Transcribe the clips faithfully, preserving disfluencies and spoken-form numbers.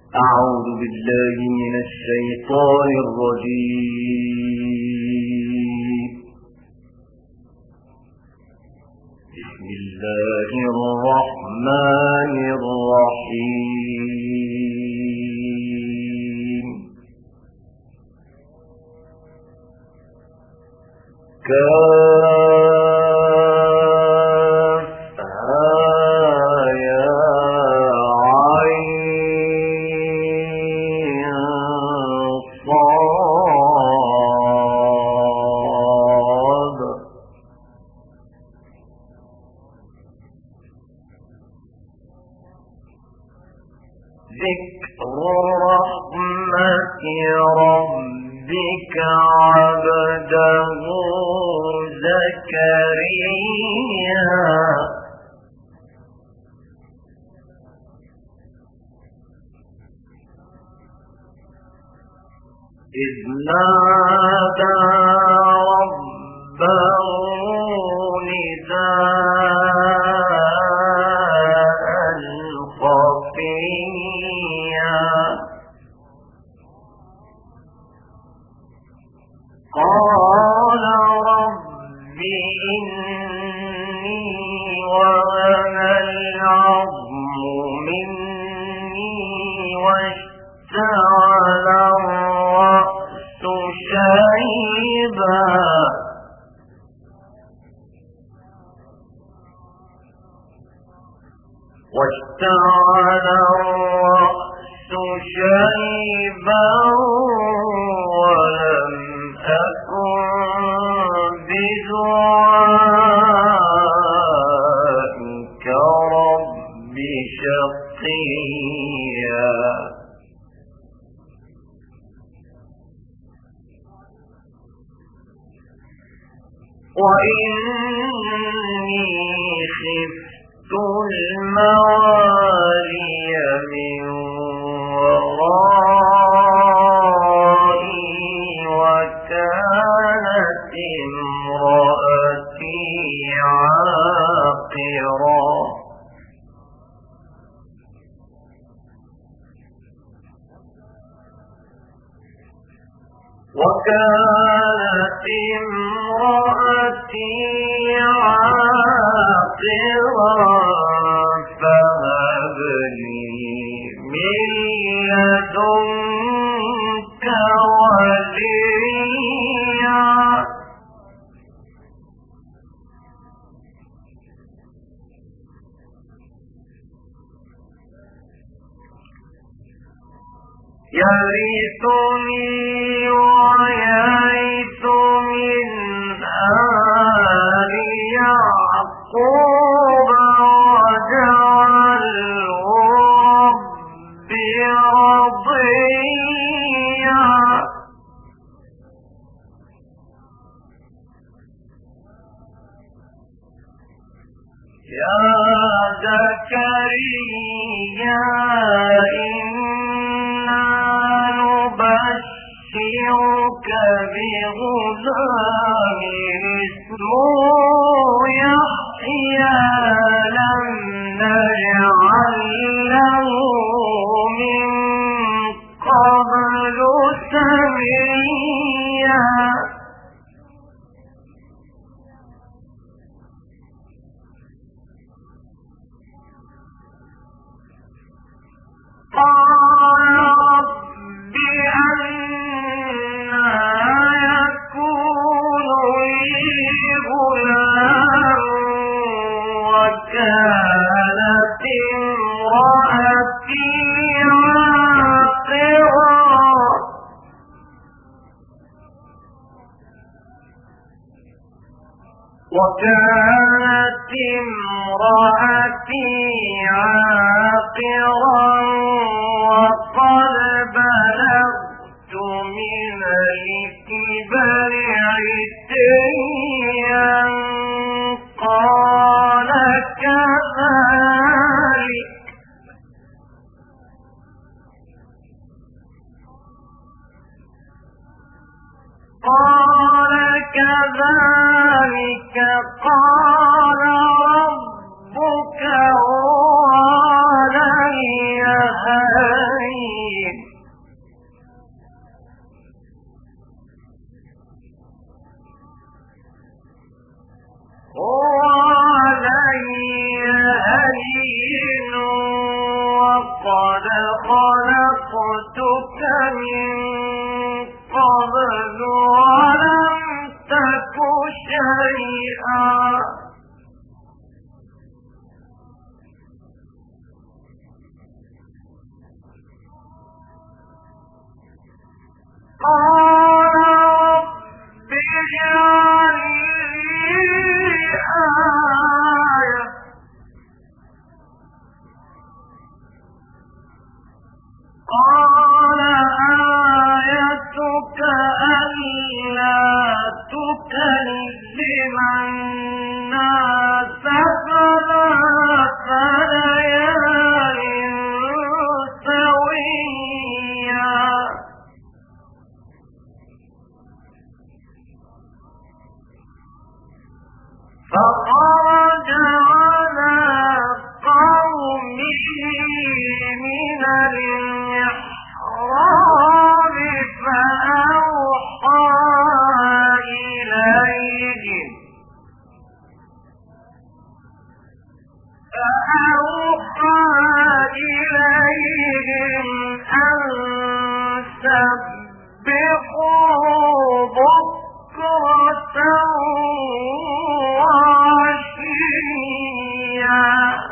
أعوذ بالله من الشيطان الرجيم. بسم الله الرحمن الرحيم. ذكر رحمة ربك عبده زكريا إذ نادى ربه نداء خفيا قال رب إني وهن العظم مني واشتعل الرأس شيبا واشتعل الرأس شيبا ولم أكن بدعائك رب شقيا وإني خفت الموالي من ورائي وكانت امرأتي عاقرا وكانت امرأتي عاقرا فهب لي من لدنك وليا يرثني ويرث من آل يعقوب واجعله رب رضيا يا زكريا نبشرك بغلام اسمه يحيى لم نجعل له من قبل سميا قال رب أنى يكون لي غلام وكانت امرأتي عاقرا وكانت امرأتي عاقرا وقد بلغت من الكبر عتيا قال كذلك قال كذلك قال ربك هو علي هين قد خلقتك من قبل ولم تك شيئا قال رب اجعل لي آية قال آيتك ألا تكلم الناس ثلاث ليال سويا فخرج على قومه من المحراب فأوحى إليهم فأوحى إليهم أن سبحوا بكرة وعشيا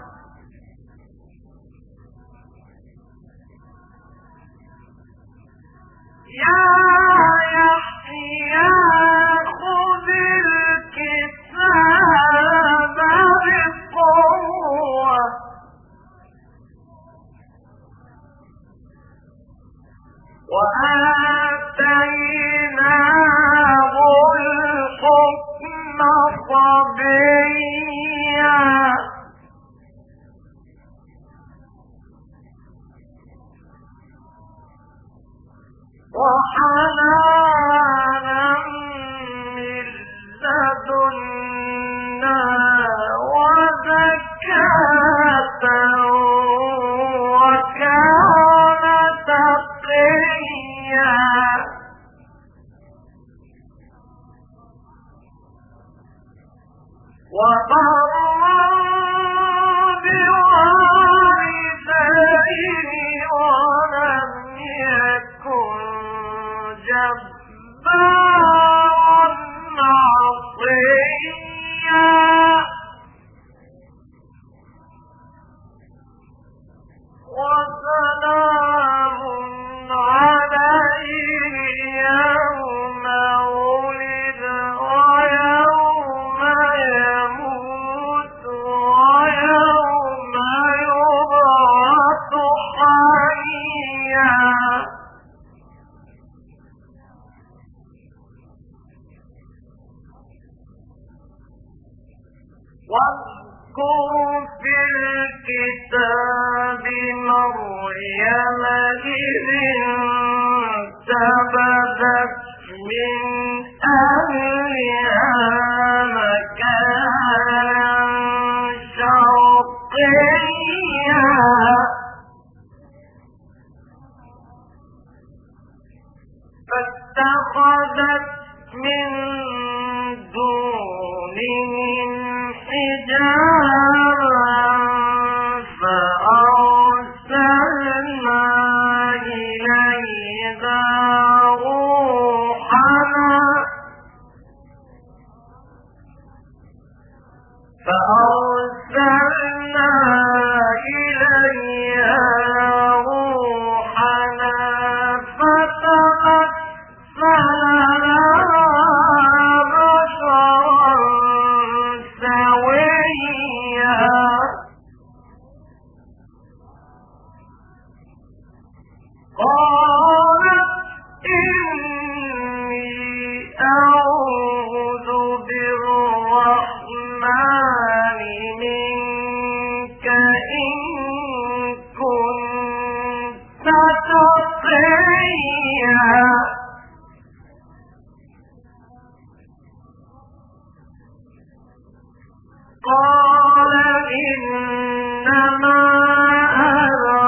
يا يحيى خذ الكتاب بقوة وآتيناه الحكم صبيا وحنانا من لدنا وزكاة وكان تقيا وبرا بوالديه ولم يكن جبارا عصيا وسلام عليه يوم ولد ويوم يموت ويوم يبعث حيا واذكر في الكتاب مريم إذ انتبذت من أهلها مكانا شرقيا فاتخذت من دونهم حجابا فأرسلنا إليها روحنا فأرسلنا إليها روحنا فتمثل لها بشرا سويا قالت إني أعوذ بالرحمن منك إن كنت تقيا قال إنما أنا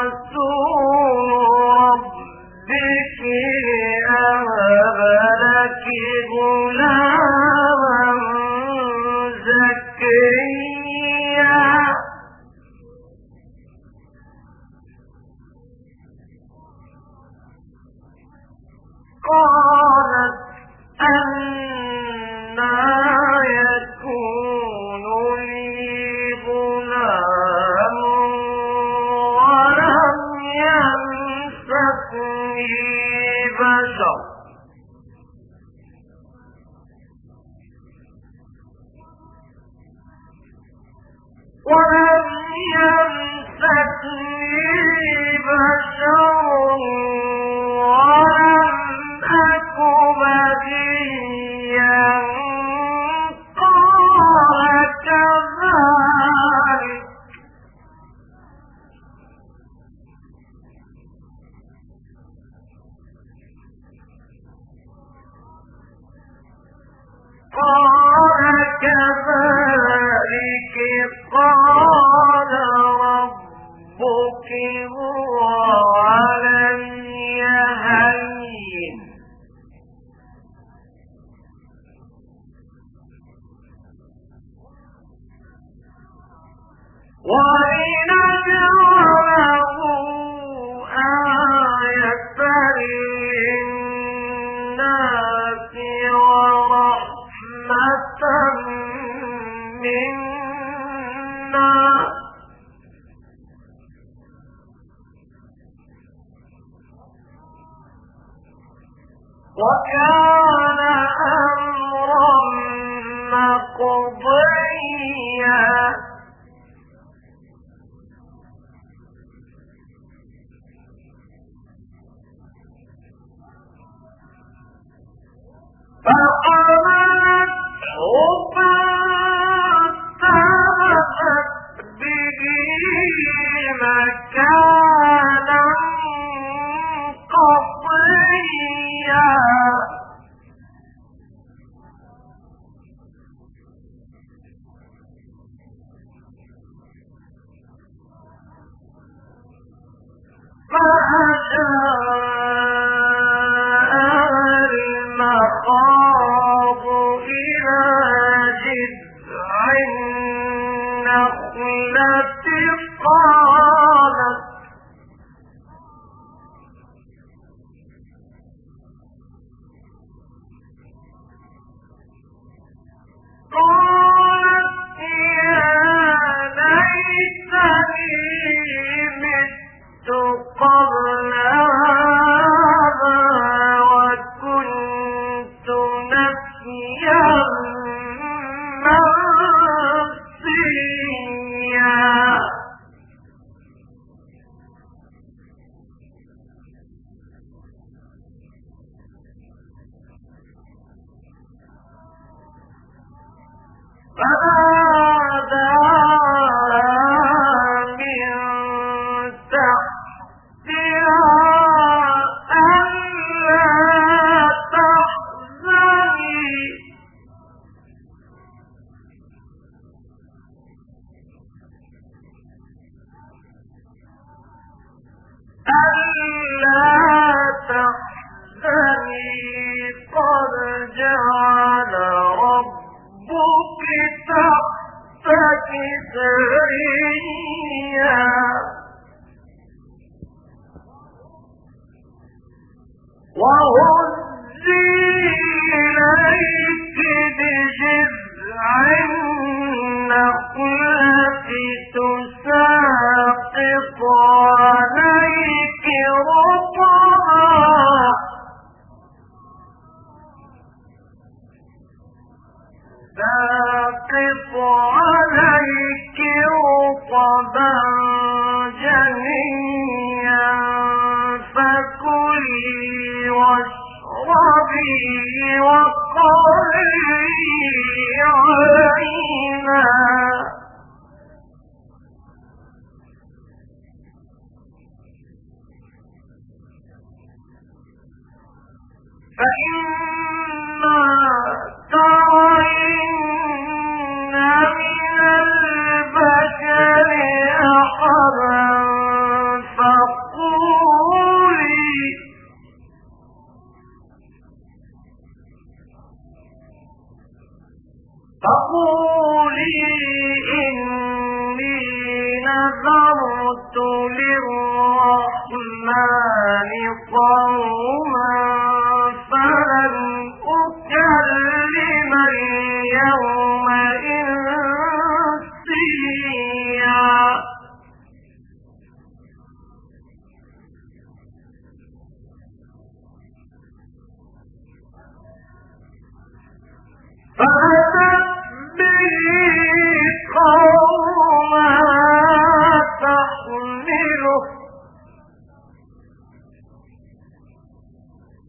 رسول ربك لأهب لك غلاما زكيا كذلك قال ربك هو علي هين ولنجعله آية للناس ورحمة منا وكان أمرا مقضيا فحملته فانتبذت به مكانا قصيا فأجاء المخاض إلى جذع النخلة قالت قالت يا ليتني مت قبل هذا وكنت نسيا منسيا فناداها من تحتها ألا تحزني ألا تحزني قد جعل ربك تحتك سريا وهزي إليك بجذع النخلة تساقط عليك رطبا تساقط عليك رطبا جنيا فكلي واشربي وقري عينا فإما ترين من البشر أحدا فقولي فقولي إني نذرت للرحمن صوما فلن أكلم اليوم إنسيا فأتت به قومها تحمله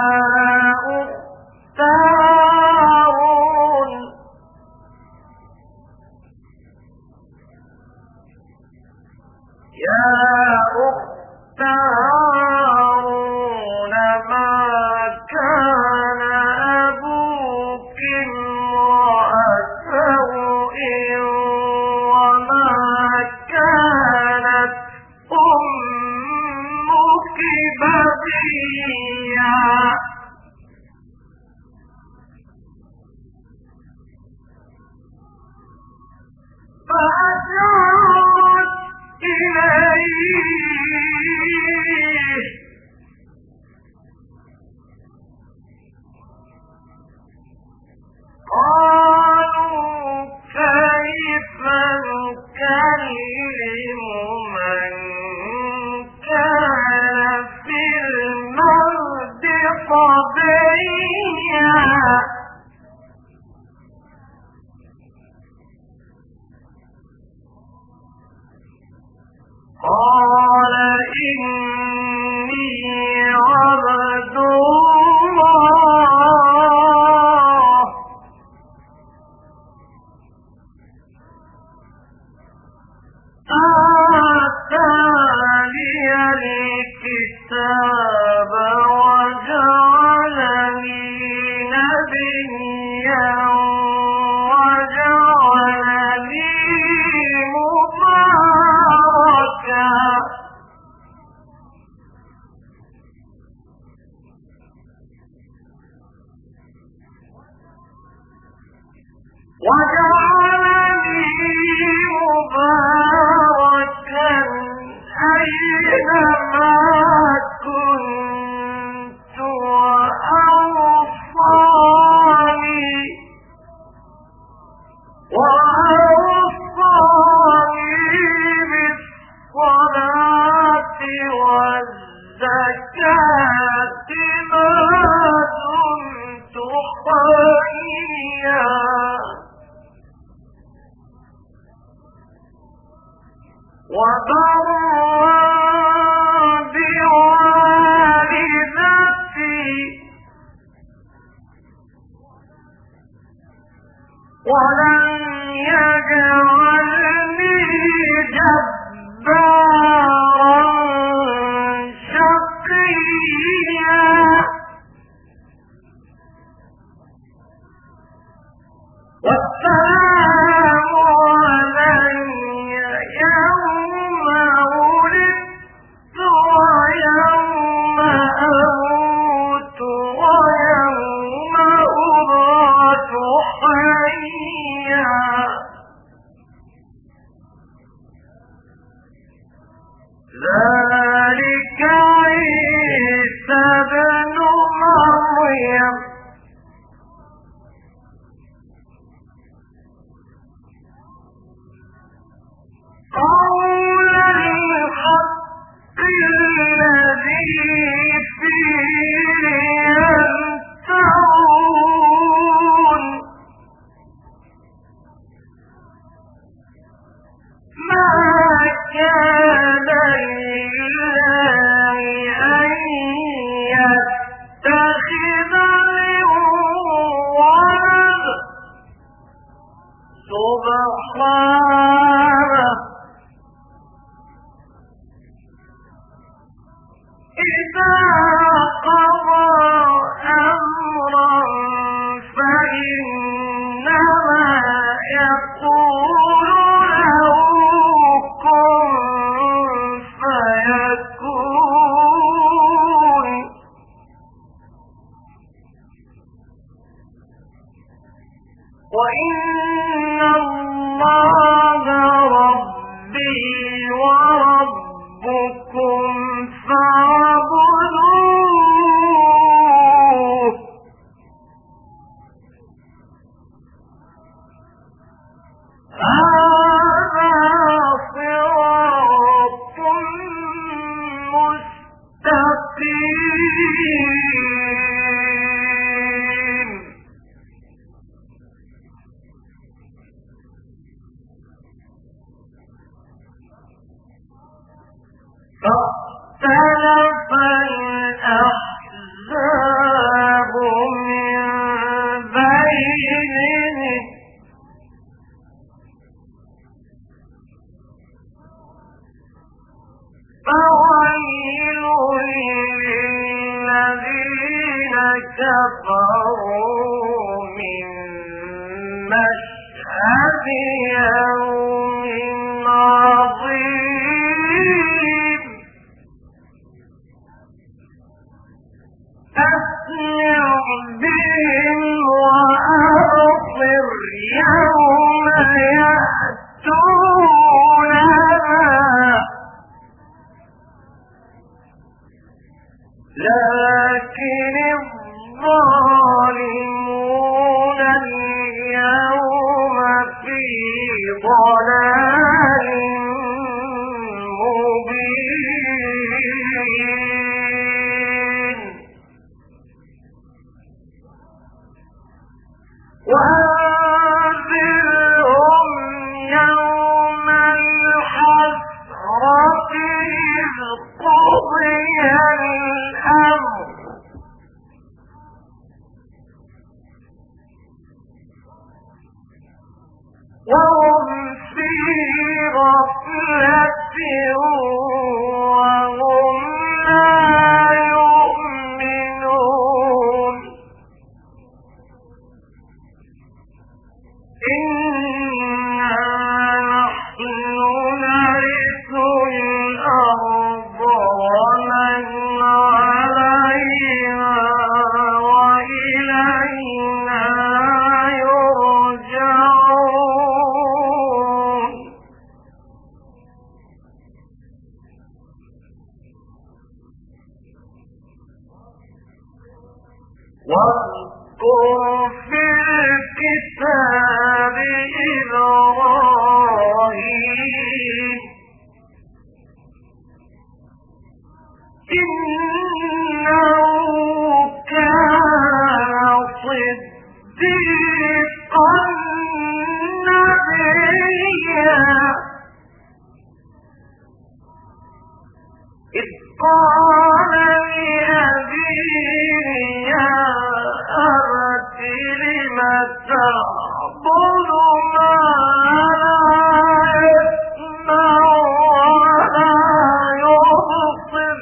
أخت هارون يا أخت هارون ما كان أبوك امرأ سوء وما كانت أمك بغيا فأشارت إليه قالوا كيف نكلم من كان في المهد صبيا قال إني عبد الله آتاني الكتاب وجعلني نبيا وجعلني مباركا وجعلني مباركا أينما كنت وأوصاني وأوصاني بالصلاة والزكاة ما دمت حيا وبرا بوالدتي ولم يجعلني جبارا شقيا والسلام علي يوم ولدت ويوم أموت ويوم أبعث حيا ذلك عيسى ابن مريم قول الحق الذي فيه يمترون ما كان لله أن يتخذ من ولد سبحانه إذا قضى أمرا فإنما يقول له كن فيكون وإن الله ربي وربكم فاعبدوه هذا صراط مستقيم كفروا من مشهد يوم عظيم أسمع بهم وأبصر يوم يأتوننا لكن الظالمون اليوم في ضلال مبين وأنذرهم يوم الحسرة إذ قضي الأمر وهم في غفلة وهم لا يؤمنون إنا نحن نرث الأرض ومن عليها وإلينا يرجعون واذكر في الكتاب إبراهيم إنه كان صديقا نبيا إذ قال لأبيه يا أبت لم تعبد ما لا يسمع ولا يبصر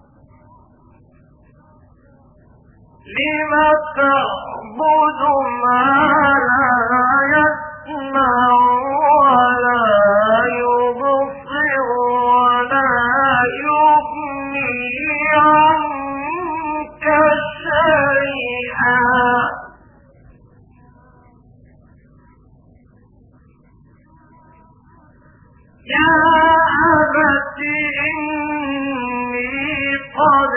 لم تعبد ما لا يسمع ولا يبصر ولا يغني عنك شيئا يا أبت إني قد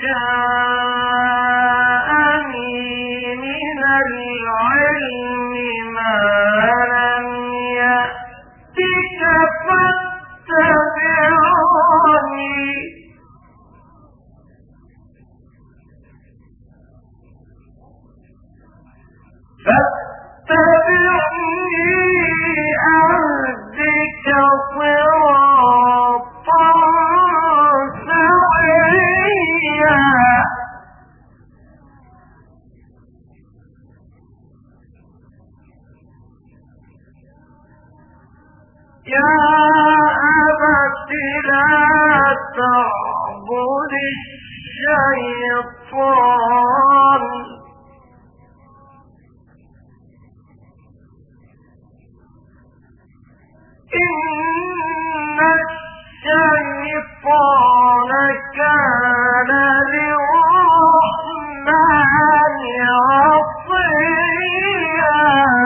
جاءني من العلم ما لم يأتك فاتبعني فاتبعني أهدك صراطا سويا يا أبت لا تعبد الشيطان إن الشيطان كان للرحمن عصيا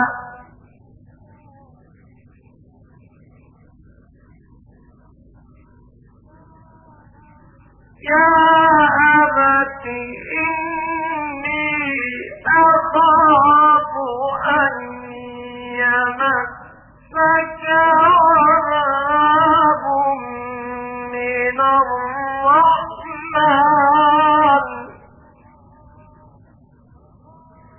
يا أبت إني أخاف أن يمسك عذاب من الرحمن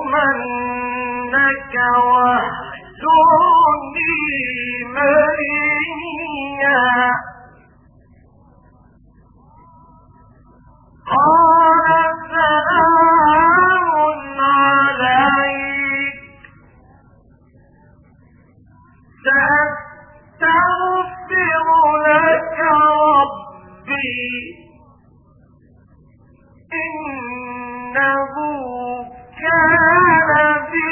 لأرجمنك واهجرني مليا قال سلام عليك سأستغفر لك ربي إنه كان بي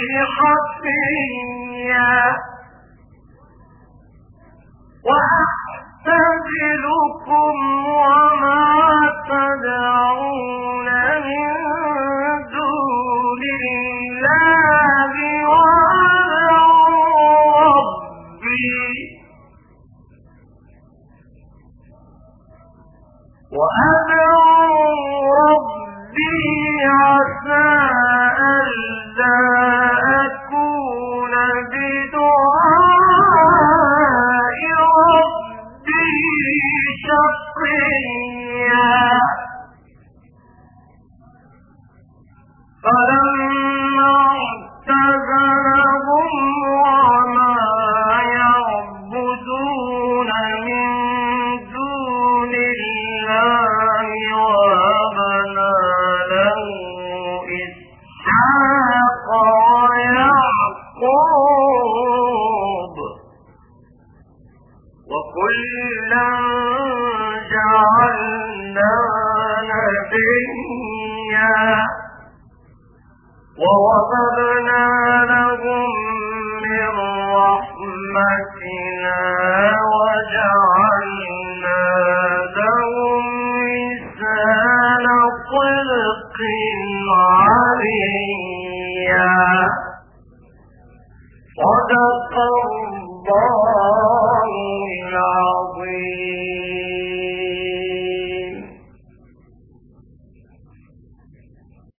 حفيا وأعتزلكم وما تدعون من دون الله وأدعو ربي وأدعو ربي عسى ألا أكون بدعاء ربي شقيا فلما اعتزلهم وما يعبدون من دون الله وهبنا له إسحاق ويعقوب وكلا جعلنا نبيا ووهبنا لهم من رحمتنا وجعلنا لهم لسان صدق عليا صدق الله